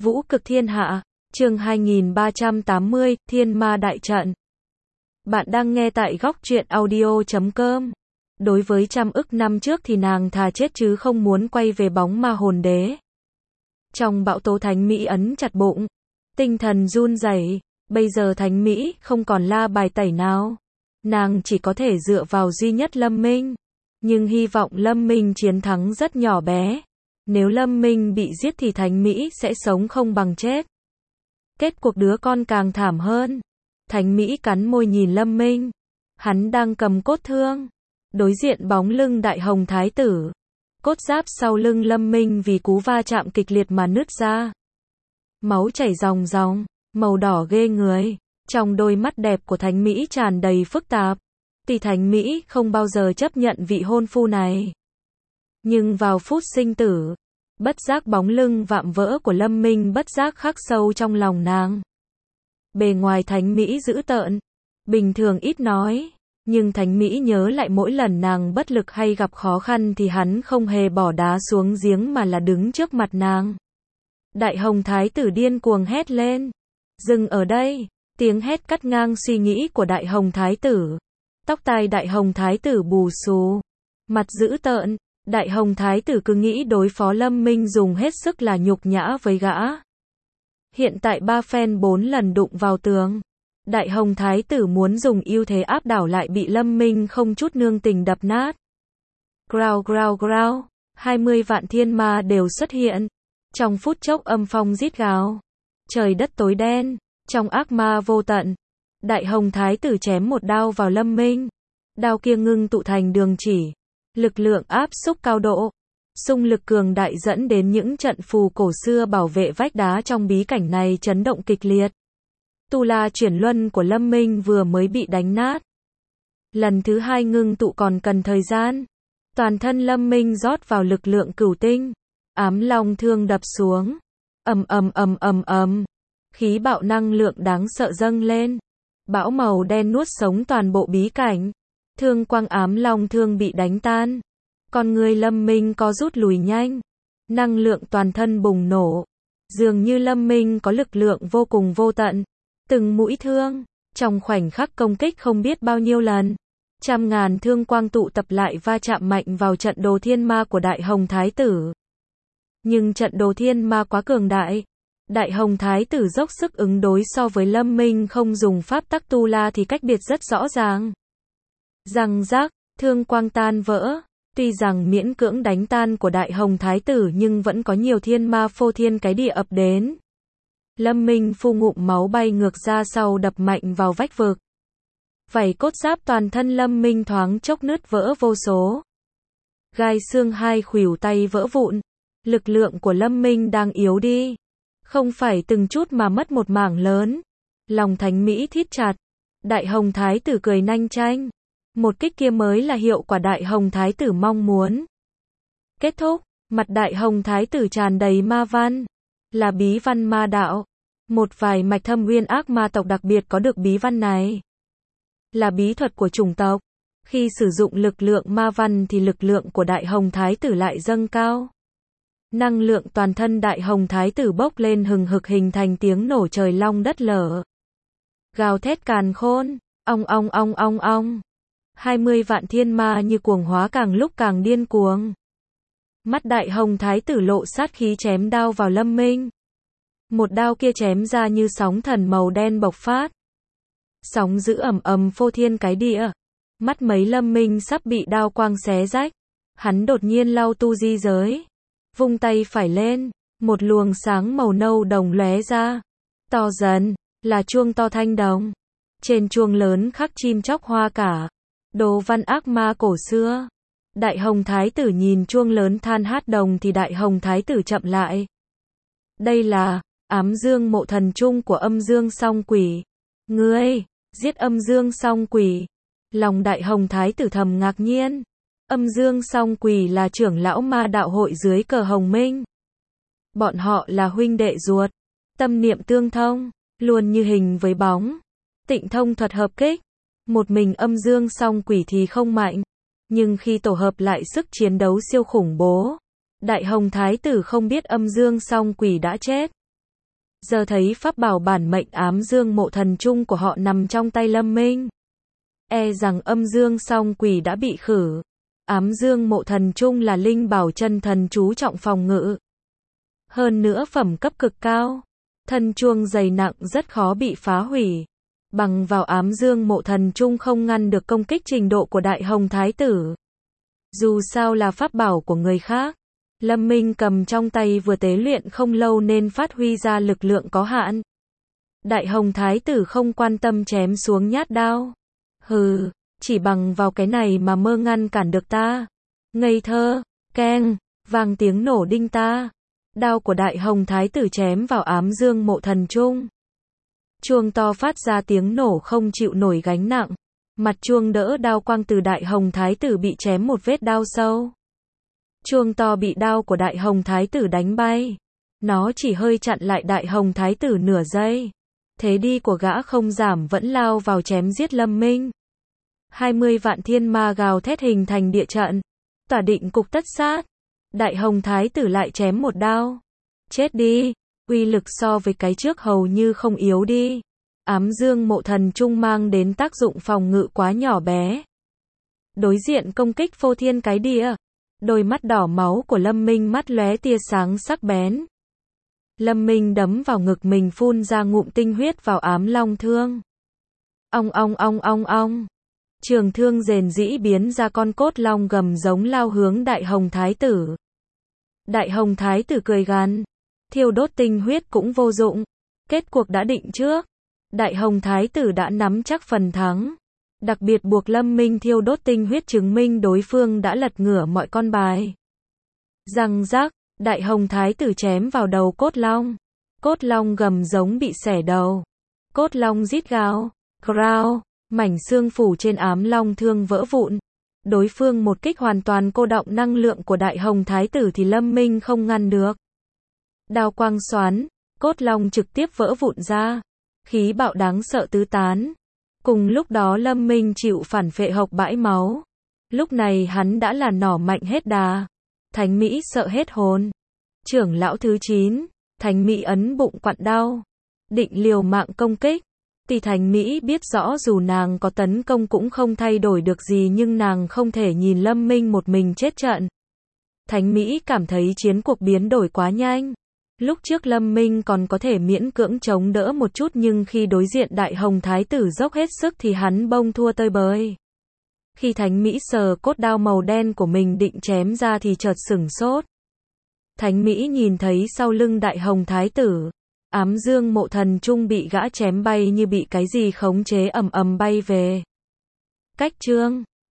Vũ cực thiên hạ, chương 2380, Thiên Ma đại trận. Bạn đang nghe tại góc truyện audio.com. Đối với trăm ức năm trước thì nàng thà chết chứ không muốn quay về bóng ma hồn đế. Trong bão tố Thánh Mỹ ấn chặt bụng, tinh thần run rẩy. Bây giờ Thánh Mỹ không còn la bài tẩy nào, nàng chỉ có thể dựa vào duy nhất Lâm Minh. Nhưng hy vọng Lâm Minh chiến thắng rất nhỏ bé. Nếu Lâm Minh bị giết thì Thánh Mỹ sẽ sống không bằng chết. Kết cuộc đứa con càng thảm hơn. Thánh Mỹ cắn môi nhìn Lâm Minh. Hắn đang cầm cốt thương, đối diện bóng lưng Đại Hồng Thái tử. Cốt giáp sau lưng Lâm Minh vì cú va chạm kịch liệt mà nứt ra. Máu chảy ròng ròng, màu đỏ ghê người. Trong đôi mắt đẹp của Thánh Mỹ tràn đầy phức tạp. Thì Thánh Mỹ không bao giờ chấp nhận vị hôn phu này. Nhưng vào phút sinh tử, bất giác bóng lưng vạm vỡ của Lâm Minh bất giác khắc sâu trong lòng nàng. Bề ngoài Thánh Mỹ dữ tợn, bình thường ít nói, nhưng Thánh Mỹ nhớ lại mỗi lần nàng bất lực hay gặp khó khăn thì hắn không hề bỏ đá xuống giếng mà là đứng trước mặt nàng. Đại Hồng Thái tử điên cuồng hét lên. Dừng ở đây, tiếng hét cắt ngang suy nghĩ của Đại Hồng Thái tử. Tóc tai Đại Hồng Thái tử bù xù, mặt dữ tợn. Đại Hồng Thái tử cứ nghĩ đối phó Lâm Minh dùng hết sức là nhục nhã với gã. Hiện tại 3 phen 4 lần đụng vào tường. Đại Hồng Thái tử muốn dùng ưu thế áp đảo lại bị Lâm Minh không chút nương tình đập nát. Growl growl growl, 20 vạn thiên ma đều xuất hiện. Trong phút chốc âm phong rít gào. Trời đất tối đen, trong ác ma vô tận. Đại Hồng Thái tử chém một đao vào Lâm Minh. Đao kia ngưng tụ thành đường chỉ. Lực lượng áp xúc cao độ, xung lực cường đại dẫn đến những trận phù cổ xưa bảo vệ vách đá trong bí cảnh này chấn động kịch liệt. Tu La chuyển luân của Lâm Minh vừa mới bị đánh nát. Lần thứ hai ngưng tụ còn cần thời gian. Toàn thân Lâm Minh rót vào lực lượng cửu tinh. Ám long thương đập xuống. Ầm ầm ầm ầm ầm. Khí bạo năng lượng đáng sợ dâng lên. Bão màu đen nuốt sống toàn bộ bí cảnh. Thương quang ám long thương bị đánh tan. Con người Lâm Minh có rút lùi nhanh. Năng lượng toàn thân bùng nổ. Dường như Lâm Minh có lực lượng vô cùng vô tận. Từng mũi thương, trong khoảnh khắc công kích không biết bao nhiêu lần. Trăm ngàn thương quang tụ tập lại va chạm mạnh vào trận đồ thiên ma của Đại Hồng Thái tử. Nhưng trận đồ thiên ma quá cường đại. Đại Hồng Thái tử dốc sức ứng đối so với Lâm Minh không dùng pháp tắc tu la thì cách biệt rất rõ ràng. Răng rác, thương quang tan vỡ. Tuy rằng miễn cưỡng đánh tan của Đại Hồng Thái tử nhưng vẫn có nhiều thiên ma phô thiên cái địa ập đến. Lâm Minh phun ngụm máu bay ngược ra sau đập mạnh vào vách vực. Vảy cốt giáp toàn thân Lâm Minh thoáng chốc nứt vỡ vô số. Gai xương hai khuỷu tay vỡ vụn. Lực lượng của Lâm Minh đang yếu đi. Không phải từng chút mà mất một mảng lớn. Lòng Thánh Mỹ thít chặt. Đại Hồng Thái tử cười nanh chanh. Một kích kia mới là hiệu quả Đại Hồng Thái tử mong muốn. Kết thúc, mặt Đại Hồng Thái tử tràn đầy ma văn. Là bí văn ma đạo. Một vài mạch thâm uyên ác ma tộc đặc biệt có được bí văn này. Là bí thuật của chủng tộc. Khi sử dụng lực lượng ma văn thì lực lượng của Đại Hồng Thái tử lại dâng cao. Năng lượng toàn thân Đại Hồng Thái tử bốc lên hừng hực hình thành tiếng nổ trời long đất lở. Gào thét càn khôn, ong ong ong ong ong. 20 vạn thiên ma như cuồng hóa càng lúc càng điên cuồng. Mắt Đại Hồng Thái tử lộ sát khí chém đao vào Lâm Minh. Một đao kia chém ra như sóng thần màu đen bộc phát. Sóng dữ ầm ầm phô thiên cái địa. Mắt mấy Lâm Minh sắp bị đao quang xé rách. Hắn đột nhiên lau tu di giới. Vung tay phải lên. Một luồng sáng màu nâu đồng lóe ra. To dần, là chuông to thanh đồng. Trên chuông lớn khắc chim chóc hoa cả. Đồ văn ác ma cổ xưa. Đại Hồng Thái tử nhìn chuông lớn than hát đồng thì Đại Hồng Thái tử chậm lại. Đây là ám dương mộ thần trung của âm dương song quỷ. Ngươi, giết âm dương song quỷ. Lòng Đại Hồng Thái tử thầm ngạc nhiên. Âm dương song quỷ là trưởng lão ma đạo hội dưới cờ Hồng Minh. Bọn họ là huynh đệ ruột. Tâm niệm tương thông, luôn như hình với bóng. Tịnh thông thuật hợp kích. Một mình âm dương song quỷ thì không mạnh. Nhưng khi tổ hợp lại sức chiến đấu siêu khủng bố. Đại Hồng Thái tử không biết âm dương song quỷ đã chết. Giờ thấy pháp bảo bản mệnh ám dương mộ thần trung của họ nằm trong tay Lâm Minh. E rằng âm dương song quỷ đã bị khử. Ám dương mộ thần trung là linh bảo chân thần chú trọng phòng ngự. Hơn nữa phẩm cấp cực cao. Thân chuông dày nặng rất khó bị phá hủy. Bằng vào ám dương mộ thần trung không ngăn được công kích trình độ của Đại Hồng Thái tử. Dù sao là pháp bảo của người khác. Lâm Minh cầm trong tay vừa tế luyện không lâu nên phát huy ra lực lượng có hạn. Đại Hồng Thái tử không quan tâm chém xuống nhát đao. Hừ, chỉ bằng vào cái này mà mơ ngăn cản được ta. Ngây thơ, keng, vang tiếng nổ đinh ta. Đao của Đại Hồng Thái tử chém vào ám dương mộ thần trung. Chuông to phát ra tiếng nổ không chịu nổi gánh nặng. Mặt chuông đỡ đao quang từ Đại Hồng Thái tử bị chém một vết đao sâu. Chuông to bị đao của Đại Hồng Thái tử đánh bay. Nó chỉ hơi chặn lại Đại Hồng Thái tử nửa giây. Thế đi của gã không giảm vẫn lao vào chém giết Lâm Minh. 20 vạn thiên ma gào thét hình thành địa trận. Tỏa định cục tất sát. Đại Hồng Thái tử lại chém một đao. Chết đi. Uy lực so với cái trước hầu như không yếu đi. Ám dương mộ thần trung mang đến tác dụng phòng ngự quá nhỏ bé. Đối diện công kích phô thiên cái địa. Đôi mắt đỏ máu của Lâm Minh mắt lóe tia sáng sắc bén. Lâm Minh đấm vào ngực mình phun ra ngụm tinh huyết vào ám long thương. Ong ong ong ong ong. Trường thương rền rĩ biến ra con cốt long gầm giống lao hướng Đại Hồng Thái tử. Đại Hồng Thái tử cười gằn. Thiêu đốt tinh huyết cũng vô dụng. Kết cuộc đã định trước. Đại Hồng Thái tử đã nắm chắc phần thắng. Đặc biệt buộc Lâm Minh thiêu đốt tinh huyết chứng minh đối phương đã lật ngửa mọi con bài. Răng rắc, Đại Hồng Thái tử chém vào đầu cốt long. Cốt long gầm giống bị xẻ đầu. Cốt long rít gào, growl, mảnh xương phủ trên ám long thương vỡ vụn. Đối phương một kích hoàn toàn cô đọng năng lượng của Đại Hồng Thái tử thì Lâm Minh không ngăn được. Đao quang xoắn, cốt long trực tiếp vỡ vụn ra. Khí bạo đáng sợ tứ tán. Cùng lúc đó Lâm Minh chịu phản phệ hộc bãi máu. Lúc này hắn đã là nỏ mạnh hết đà. Thánh Mỹ sợ hết hồn. Trưởng lão thứ 9, Thánh Mỹ ấn bụng quặn đau. Định liều mạng công kích. Tỷ Thánh Mỹ biết rõ dù nàng có tấn công cũng không thay đổi được gì nhưng nàng không thể nhìn Lâm Minh một mình chết trận. Thánh Mỹ cảm thấy chiến cuộc biến đổi quá nhanh. Lúc trước Lâm Minh còn có thể miễn cưỡng chống đỡ một chút nhưng khi đối diện Đại Hồng Thái tử dốc hết sức thì hắn bông thua tơi bời. Khi Thánh Mỹ sờ cốt đao màu đen của mình định chém ra thì chợt sửng sốt. Thánh Mỹ nhìn thấy sau lưng Đại Hồng Thái tử, ám dương mộ thần trung bị gã chém bay như bị cái gì khống chế ầm ầm bay về. Cách chương